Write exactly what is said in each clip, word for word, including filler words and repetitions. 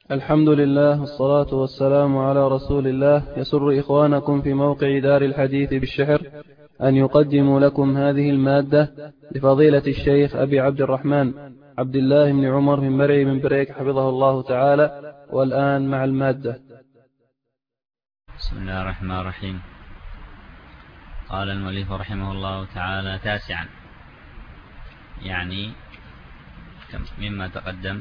الحمد لله والصلاة والسلام على رسول الله. يسر إخوانكم في موقع دار الحديث بالشحر أن يقدموا لكم هذه المادة لفضيلة الشيخ أبي عبد الرحمن عبد الله بن عمر بن مرعي بن بريك حفظه الله تعالى. والآن مع المادة. بسم الله الرحمن الرحيم. قال المؤلف رحمه الله تعالى: تاسعا، يعني مما تقدم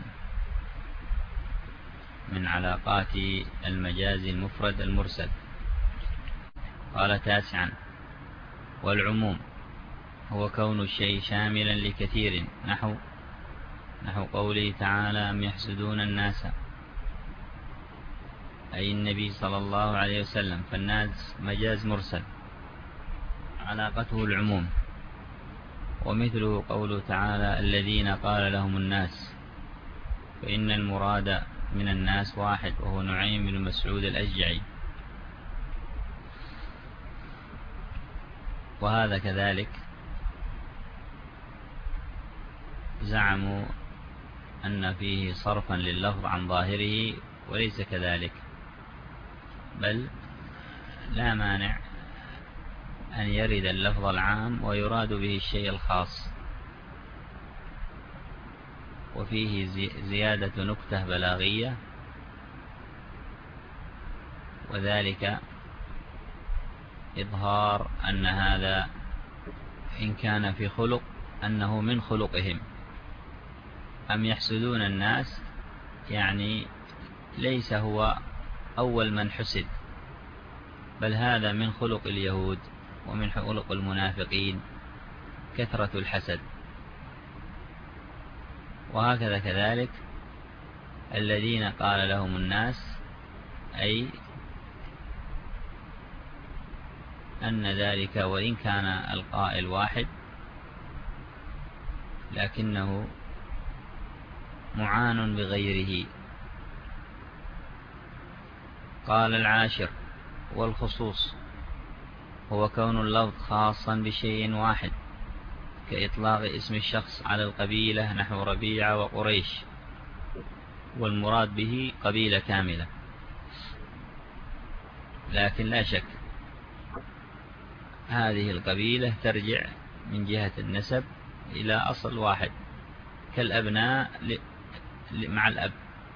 من علاقات المجاز المفرد المرسل. قال: تاسعا، والعموم هو كون الشيء شاملا لكثير، نحو نحو قوله تعالى: أم يحسدون الناس، أي النبي صلى الله عليه وسلم، فالناس مجاز مرسل علاقته العموم. ومثله قوله تعالى: الذين قال لهم الناس، فإن المراد من الناس واحد، وهو نعيم بن مسعود الأشجعي. وهذا كذلك زعموا أن فيه صرفا لللفظ عن ظاهره، وليس كذلك، بل لا مانع أن يرد اللفظ العام ويراد به الشيء الخاص، وفيه زيادة نكتة بلاغية، وذلك إظهار أن هذا إن كان في خلق أنه من خلقهم. أم يحسدون الناس، يعني ليس هو أول من حسد، بل هذا من خلق اليهود ومن خلق المنافقين كثرة الحسد. وهكذا كذلك الذين قال لهم الناس، أي أن ذلك وإن كان القائل واحد لكنه معان بغيره. قال: العاشر، والخصوص هو كون اللفظ خاصا بشيء واحد، كإطلاق اسم الشخص على القبيلة، نحو ربيعة وقريش، والمراد به قبيلة كاملة. لكن لا شك هذه القبيلة ترجع من جهة النسب إلى أصل واحد، كالأبناء مع الأب،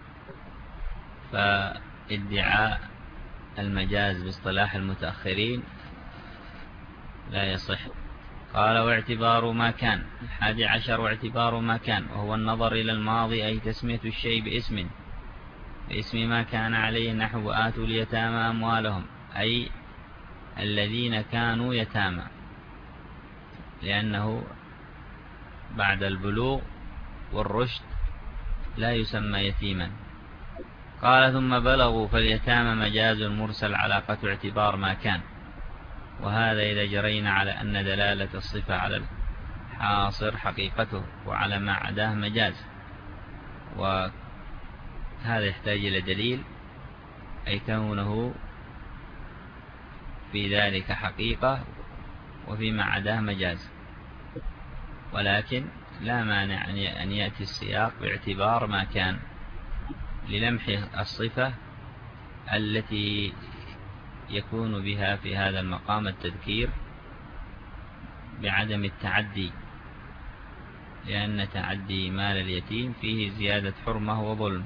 فادعاء المجاز باصطلاح المتأخرين لا يصح. قال: واعتبار ما كان. الحادي عشر، واعتبار ما كان، وهو النظر إلى الماضي، أي تسمية الشيء باسم باسم ما كان عليه، نحو آتوا اليتامى أموالهم، أي الذين كانوا يتامى، لأنه بعد البلوغ والرشد لا يسمى يتيما. قال: ثم بلغوا، فاليتامى مجاز مرسل علاقة اعتبار ما كان، وهذا إذا جرينا على أن دلالة الصفة على الحاصر حقيقته، وعلى ما عداه مجاز. وهذا يحتاج إلى دليل، أي كونه في ذلك حقيقة وفيما عداه مجاز. ولكن لا مانع أن يأتي السياق باعتبار ما كان للمح الصفة التي يكون بها في هذا المقام التذكير بعدم التعدي، لأن تعدي مال اليتيم فيه زيادة حرمة وظلم.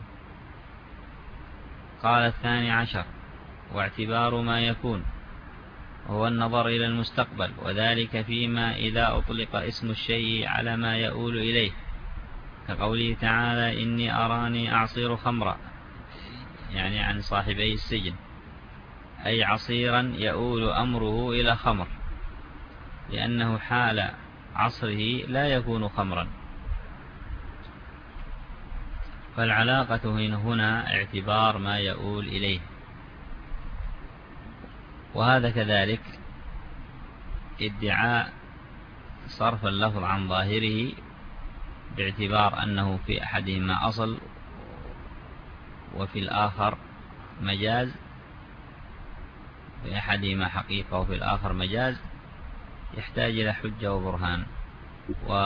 قال: الثاني عشر، واعتبار ما يكون، هو النظر إلى المستقبل، وذلك فيما إذا أطلق اسم الشيء على ما يؤول إليه، كقوله تعالى: إني أراني أعصير خمرا، يعني عن صاحبي السجن، أي عصيرا يؤول أمره إلى خمر، لأنه حال عصره لا يكون خمرا. فالعلاقة هنا اعتبار ما يؤول إليه. وهذا كذلك ادعاء صرف اللفظ عن ظاهره باعتبار أنه في أحدهما أصل وفي الآخر مجاز، في أحدهما حقيقة وفي الآخر مجاز، يحتاج إلى حجة وبرهان.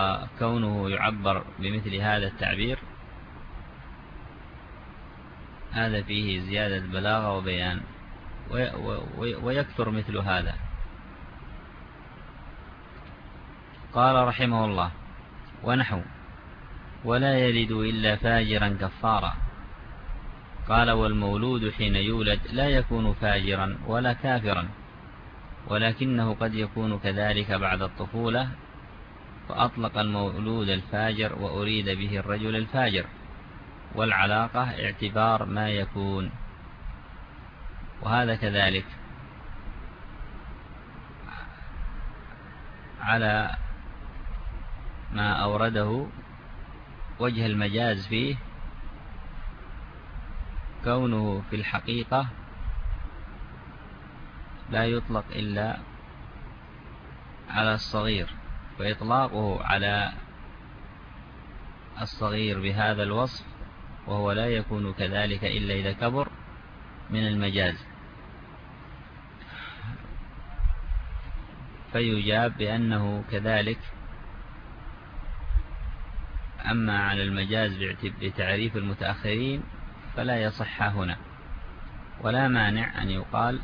وكونه يعبر بمثل هذا التعبير هذا فيه زيادة بلاغة وبيان، ويكثر مثل هذا. قال رحمه الله: ونحو ولا يلد إلا فاجرا كفارا. قال: والمولود حين يولد لا يكون فاجرا ولا كافرا، ولكنه قد يكون كذلك بعد الطفولة، فأطلق المولود الفاجر وأريد به الرجل الفاجر، والعلاقة اعتبار ما يكون. وهذا كذلك على ما أورده وجه المجاز فيه، كونه في الحقيقة لا يطلق إلا على الصغير، فإطلاقه على الصغير بهذا الوصف وهو لا يكون كذلك إلا إذا كبر من المجاز، فيجاب بأنه كذلك. أما على المجاز بتعريف المتأخرين فلا يصح هنا، ولا مانع أن يقال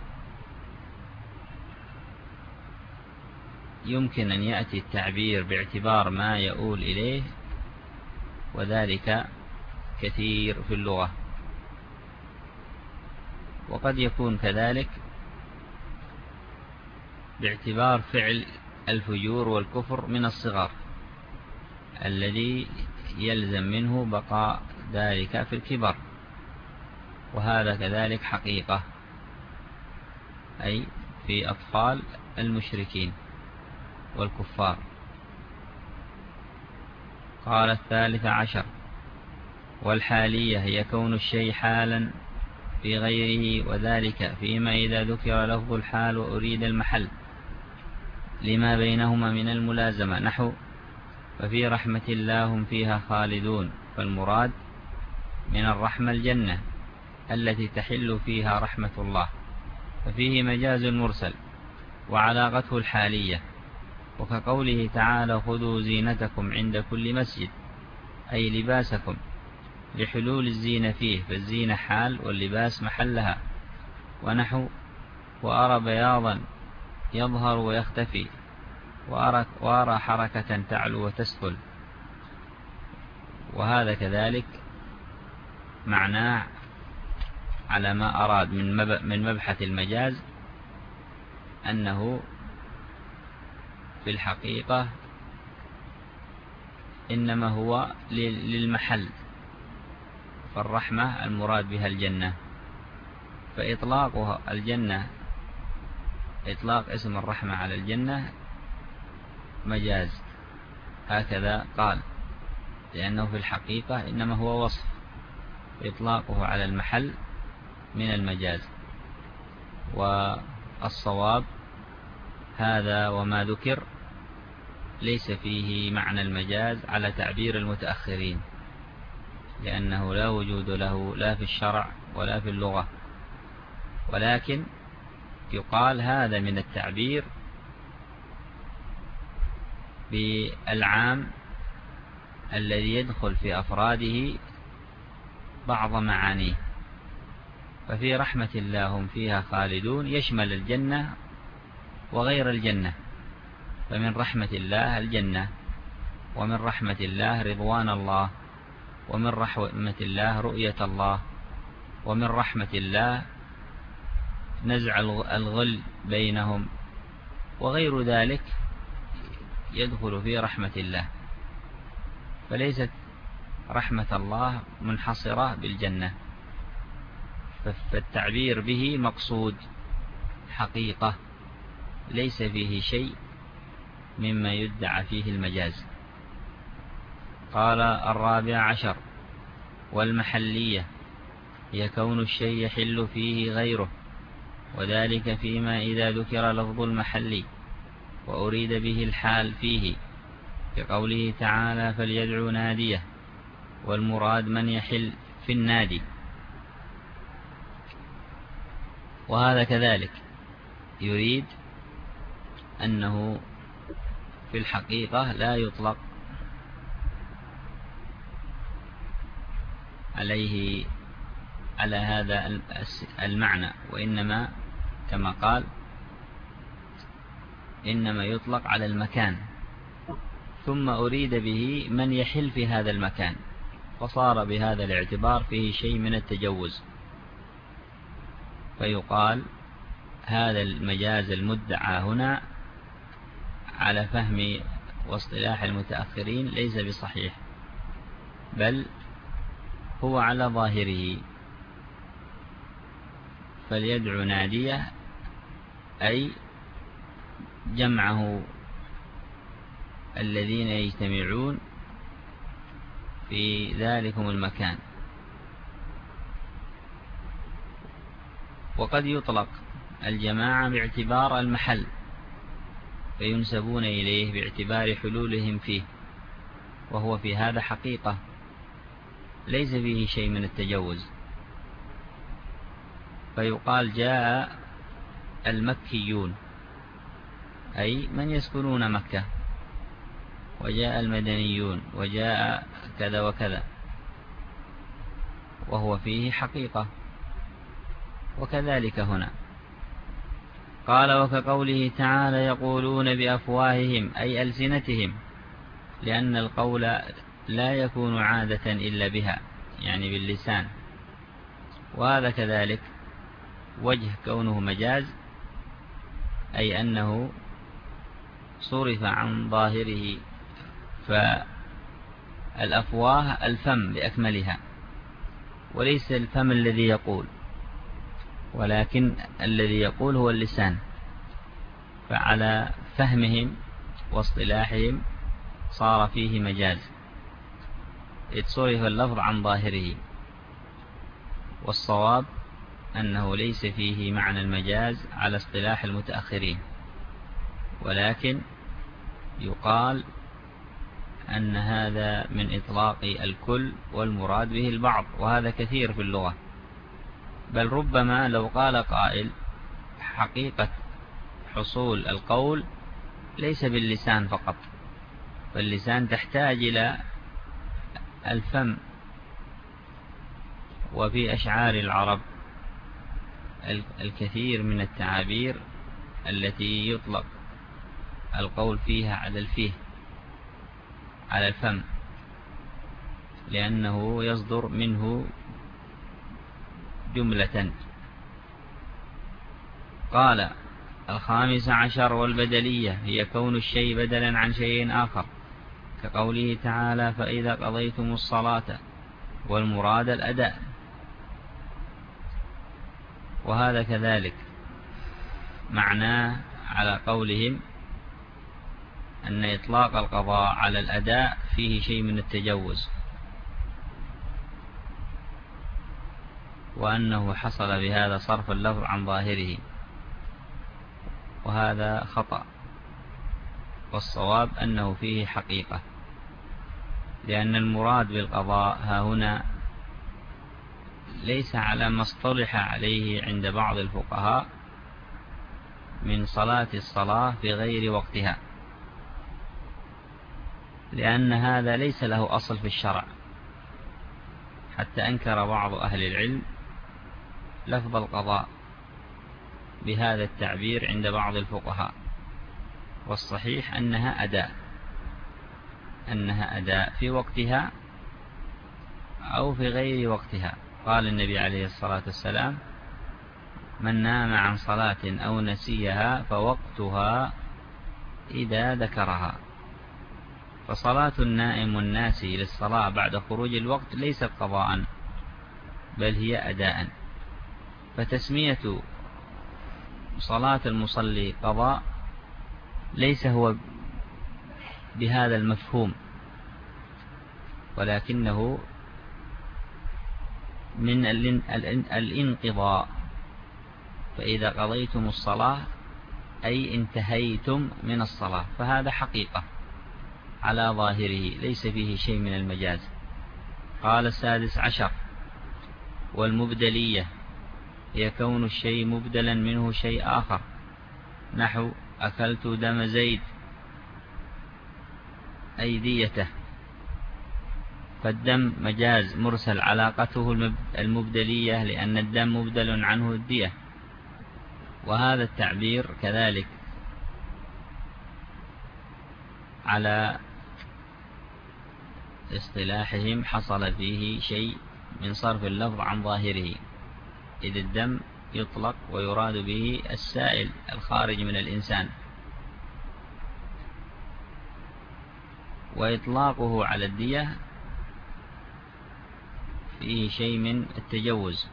يمكن أن يأتي التعبير باعتبار ما يؤول إليه، وذلك كثير في اللغة. وقد يكون كذلك باعتبار فعل الفجور والكفر من الصغار الذي يلزم منه بقاء ذلك في الكبر، وهذا كذلك حقيقة، أي في أطفال المشركين والكفار. قال: الثالث عشر والحالية هي كون الشيء حالا في غيره، وذلك فيما إذا ذكر لفظ الحال وأريد المحل لما بينهما من الملازمة، نحو ففي رحمة الله هم فيها خالدون، فالمراد من الرحمة الجنة التي تحل فيها رحمة الله، ففيه مجاز مرسل وعلاقته الحالية. وكقوله تعالى: خذوا زينتكم عند كل مسجد، أي لباسكم لحلول الزينة فيه، فالزينة حال واللباس محلها. ونحو وأرى بياضا يظهر ويختفي، وأرى, وأرى حركة تعلو وتسفل، وهذا كذلك معناه على ما أراد من مبحث المجاز أنه في الحقيقة إنما هو للمحل، فالرحمة المراد بها الجنة، فإطلاقها الجنة، إطلاق اسم الرحمة على الجنة مجاز، هكذا قال، لأنه في الحقيقة إنما هو وصف، إطلاقه على المحل من المجاز. والصواب هذا وما ذكر ليس فيه معنى المجاز على تعبير المتأخرين، لأنه لا وجود له لا في الشرع ولا في اللغة، ولكن يقال هذا من التعبير بالعام الذي يدخل في أفراده بعض معانيه. ففي رحمة الله هم فيها خالدون يشمل الجنة وغير الجنة، فمن رحمة الله الجنة، ومن رحمة الله رضوان الله، ومن رحمة الله رؤية الله، ومن رحمة الله نزع الغل بينهم، وغير ذلك يدخل في رحمة الله. فليست رحمة الله منحصرة بالجنة، فالتعبير به مقصود حقيقة، ليس فيه شيء مما يدعى فيه المجاز. قال: الرابع عشر والمحلية هي كون الشيء يحل فيه غيره، وذلك فيما إذا ذكر لفظ المحل وأريد به الحال فيه، كقوله تعالى: فليدعو ناديه، والمراد من يحل في النادي. وهذا كذلك يريد أنه في الحقيقة لا يطلق عليه على هذا المعنى، وإنما كما قال إنما يطلق على المكان، ثم أريد به من يحل في هذا المكان، فصار بهذا الاعتبار فيه شيء من التجوز، فيقال هذا المجاز المدعى هنا على فهم واصطلاح المتأخرين ليس بصحيح، بل هو على ظاهره. فليدعو ناديه أي جمعه الذين يجتمعون في ذلكم المكان. وقد يطلق الجماعة باعتبار المحل، فينسبون إليه باعتبار حلولهم فيه، وهو في هذا حقيقة ليس فيه شيء من التجوز. فيقال جاء المكيون أي من يسكنون مكة، وجاء المدنيون، وجاء كذا وكذا، وهو فيه حقيقة. وكذلك هنا قال وكقوله تعالى يقولون بأفواههم أي ألسنتهم، لأن القول لا يكون عادة إلا بها، يعني باللسان. وهذا كذلك وجه كونه مجاز، أي أنه صرف عن ظاهره، فالأفواه الفم بأكملها، وليس الفم الذي يقول، ولكن الذي يقول هو اللسان. فعلى فهمهم واصطلاحهم صار فيه مجاز، إذ صرف اللفظ عن ظاهره. والصواب أنه ليس فيه معنى المجاز على اصطلاح المتأخرين، ولكن يقال أن هذا من إطلاق الكل والمراد به البعض، وهذا كثير في اللغة. بل ربما لو قال قائل حقيقة حصول القول ليس باللسان فقط، فاللسان تحتاج إلى الفم. وفي أشعار العرب الكثير من التعابير التي يطلق القول فيها على الفيه، على الفم، لأنه يصدر منه جملة. قال الخامس عشر والبدلية هي كون الشيء بدلا عن شيء آخر، كقوله تعالى فإذا قضيتم الصلاة، والمراد الأداء. وهذا كذلك معناه على قولهم أن إطلاق القضاء على الأداء فيه شيء من التجوز، وأنه حصل بهذا صرف اللفظ عن ظاهره، وهذا خطأ. والصواب أنه فيه حقيقة، لأن المراد بالقضاء ها هنا ليس على ما اصطلح عليه عند بعض الفقهاء من صلاة الصلاة في غير وقتها، لأن هذا ليس له أصل في الشرع، حتى أنكر بعض أهل العلم لفظ القضاء بهذا التعبير عند بعض الفقهاء. والصحيح أنها أداء، أنها أداء في وقتها أو في غير وقتها. قال النبي عليه الصلاة والسلام من نام عن صلاة أو نسيها فوقتها إذا ذكرها. فصلاة النائم الناسي للصلاة بعد خروج الوقت ليست قضاء، بل هي أداء. فتسمية صلاة المصلي قضاء ليس هو بهذا المفهوم، ولكنه من الانقضاء. فإذا قضيتم الصلاة أي انتهيتم من الصلاة، فهذا حقيقة على ظاهره ليس فيه شيء من المجاز. قال السادس عشر والمبدلية هي كون الشيء مبدلا منه شيء آخر، نحو أكلت دم زيد أي ديته. فالدم مجاز مرسل علاقته المبدلية لأن الدم مبدل عنه الدية. وهذا التعبير كذلك على اصطلاحهم حصل فيه شيء من صرف اللفظ عن ظاهره، إذ الدم يطلق ويراد به السائل الخارج من الإنسان، وإطلاقه على الدية فيه شيء من التجوز،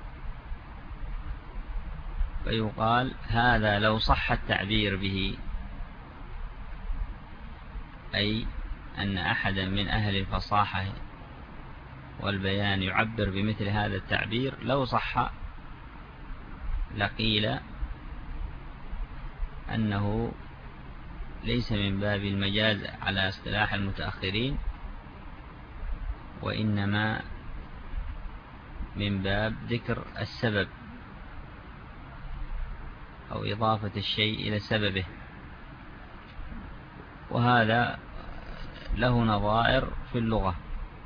فيقال هذا لو صح التعبير به، أي أن أحدا من أهل الفصاحة والبيان يعبر بمثل هذا التعبير، لو صح لقيل أنه ليس من باب المجاز على اصطلاح المتأخرين، وإنما من باب ذكر السبب أو إضافة الشيء إلى سببه. وهذا له نظائر في اللغة.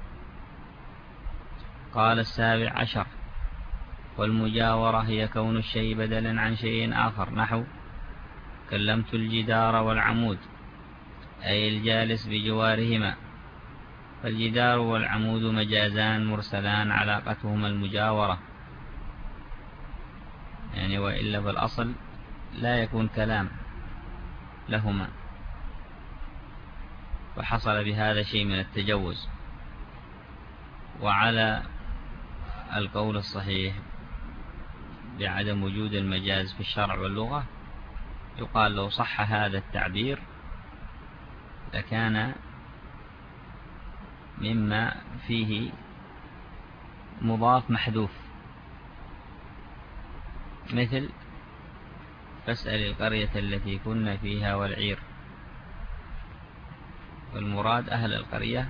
قال السابع عشر: والمجاورة هي كون الشيء بدلا عن شيء آخر، نحو كلمت الجدار والعمود، أي الجالس بجوارهما. فالجدار والعمود مجازان مرسلان علاقتهما المجاورة، يعني وإلا بالأصل لا يكون كلام لهما، وحصل بهذا شيء من التجوز. وعلى القول الصحيح بعدم وجود المجاز في الشرع واللغة، يقال لو صح هذا التعبير لكان مما فيه مضاف محذوف، مثل فاسأل القرية التي كنا فيها والعير، والمراد أهل القرية،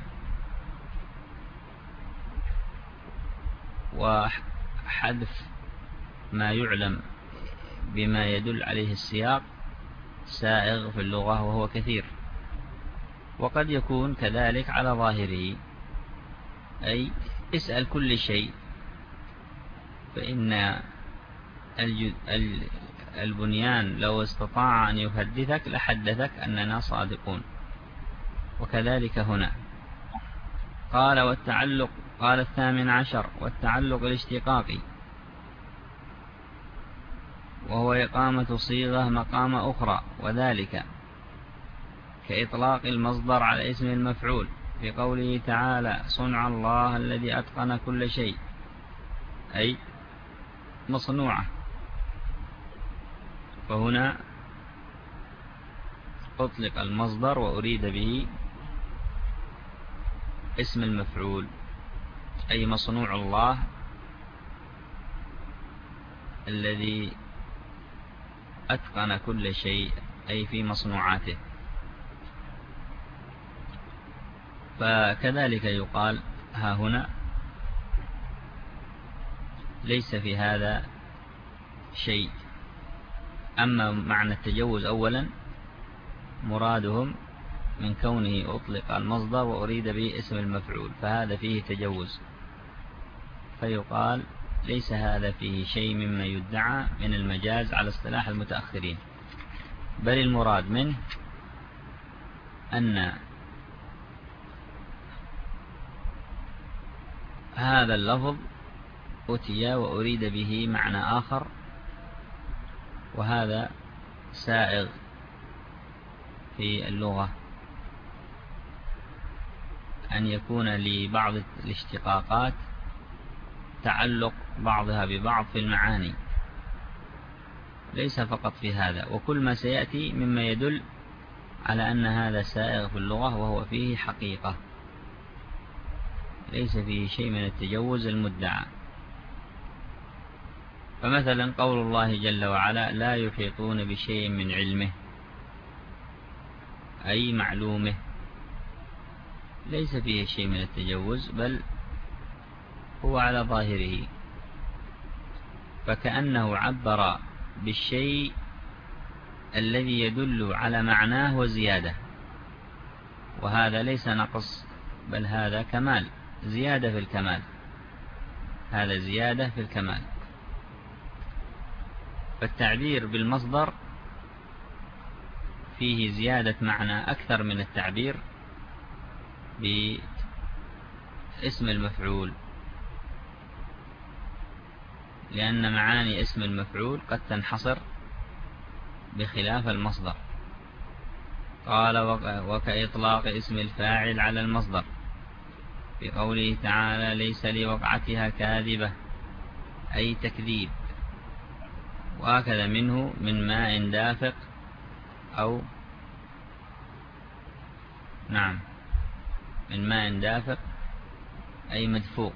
وحذف ما يعلم بما يدل عليه السياق سائغ في اللغة وهو كثير، وقد يكون كذلك على ظاهره، أي اسأل كل شيء، فإن البنيان لو استطاع أن يحدثك لحدثك أننا صادقون، وكذلك هنا. قال والتعلق، قال الثامن عشر: والتعلق الاشتقاقي، وهو إقامة صيغة مقام أخرى، وذلك كإطلاق المصدر على اسم المفعول في قوله تعالى: صنع الله الذي أتقن كل شيء، أي مصنوعة. فهنا أطلق المصدر وأريد به اسم المفعول، أي مصنوع الله الذي أتقن كل شيء، أي في مصنوعاته. فكذلك يقال ها هنا ليس في هذا شيء. أما معنى التجوز أولا مرادهم من كونه أطلق المصدر وأريد به اسم المفعول، فهذا فيه تجوز، فيقال ليس هذا فيه شيء مما يدعى من المجاز على اصطلاح المتأخرين، بل المراد منه أن هذا اللفظ أتي وأريد به معنى آخر، وهذا سائغ في اللغة، أن يكون لبعض الاشتقاقات تعلق بعضها ببعض في المعاني، ليس فقط في هذا، وكل ما سيأتي مما يدل على أن هذا سائغ في اللغة وهو فيه حقيقة، ليس فيه شيء من التجوز المدعى. فمثلا قول الله جل وعلا: لا يحيطون بشيء من علمه، أي معلومه، ليس فيه شيء من التجوز، بل هو على ظاهره، فكأنه عبر بالشيء الذي يدل على معناه وزيادة، وهذا ليس نقص، بل هذا كمال، زيادة في الكمال، هذا زيادة في الكمال. فالتعبير بالمصدر فيه زيادة معنى أكثر من التعبير باسم المفعول، لأن معاني اسم المفعول قد تنحصر بخلاف المصدر. قال وكإطلاق اسم الفاعل على المصدر بقوله تعالى ليس لوقعتها كاذبة أي تكذيب، وهكذا منه من ماء دافق أو نعم من ماء دافق أي مدفوق.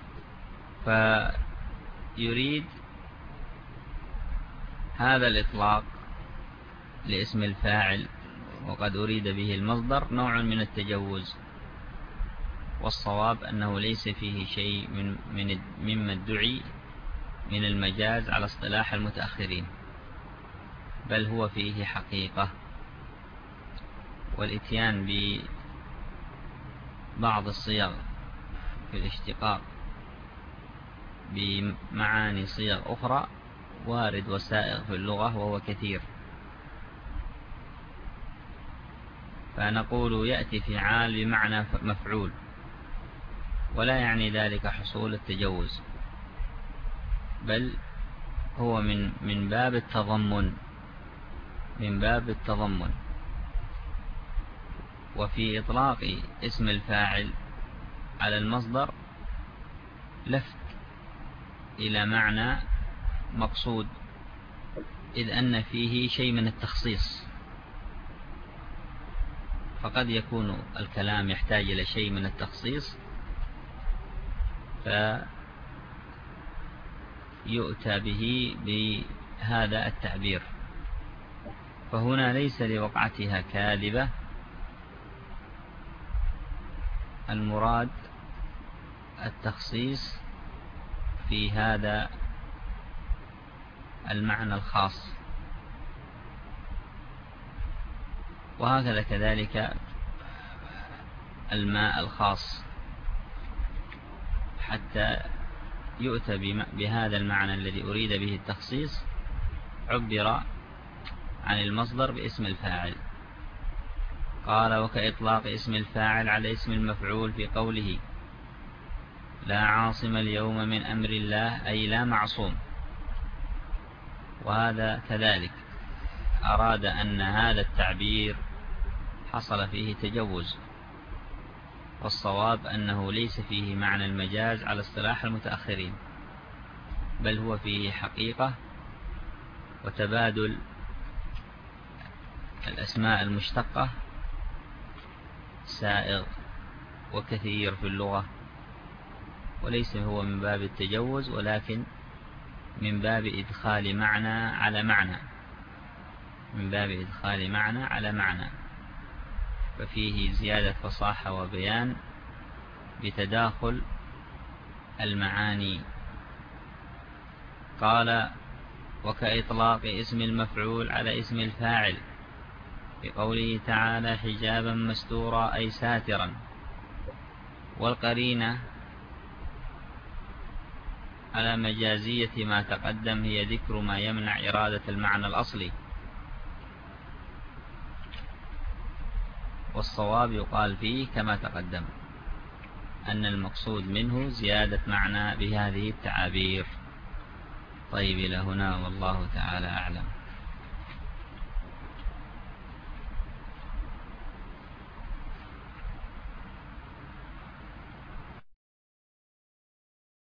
فيريد هذا الإطلاق لاسم الفاعل وقد أريد به المصدر نوع من التجوز، والصواب أنه ليس فيه شيء من من مما ادعي من المجاز على اصطلاح المتأخرين، بل هو فيه حقيقة. والإتيان ببعض الصيغ في الاشتقاق بمعاني صيغ أخرى وارد وسائغ في اللغة وهو كثير. فنقول يأتي فعال بمعنى مفعول، ولا يعني ذلك حصول التجوز، بل هو من من باب التضمن من باب التضمن. وفي إطلاق اسم الفاعل على المصدر لفت إلى معنى مقصود، إذ أن فيه شيء من التخصيص، فقد يكون الكلام يحتاج إلى شيء من التخصيص فيؤتى به بهذا التعبير. فهنا ليس لوقعتها كاذبة، المراد التخصيص في هذا المعنى الخاص. وهكذا كذلك الماء الخاص، حتى يؤتى بهذا المعنى الذي أريد به التخصيص عبر عن المصدر باسم الفاعل. قال وكإطلاق اسم الفاعل على اسم المفعول في قوله لا عاصم اليوم من أمر الله أي لا معصوم. وهذا كذلك أراد أن هذا التعبير حصل فيه تجوز، والصواب أنه ليس فيه معنى المجاز على اصطلاح المتأخرين، بل هو فيه حقيقة وتبادل الأسماء المشتقة سائغ وكثير في اللغة، وليس هو من باب التجوز ولكن من باب إدخال معنى على معنى من باب إدخال معنى على معنى ففيه زيادة فصاحة وبيان بتداخل المعاني. قال وكإطلاق اسم المفعول على اسم الفاعل بقوله تعالى حجابا مستورا أي ساترا. والقرينة على مجازية ما تقدم هي ذكر ما يمنع إرادة المعنى الأصلي، والصواب يقال فيه كما تقدم أن المقصود منه زيادة معنى بهذه التعابير. طيب إلى هنا والله تعالى أعلم.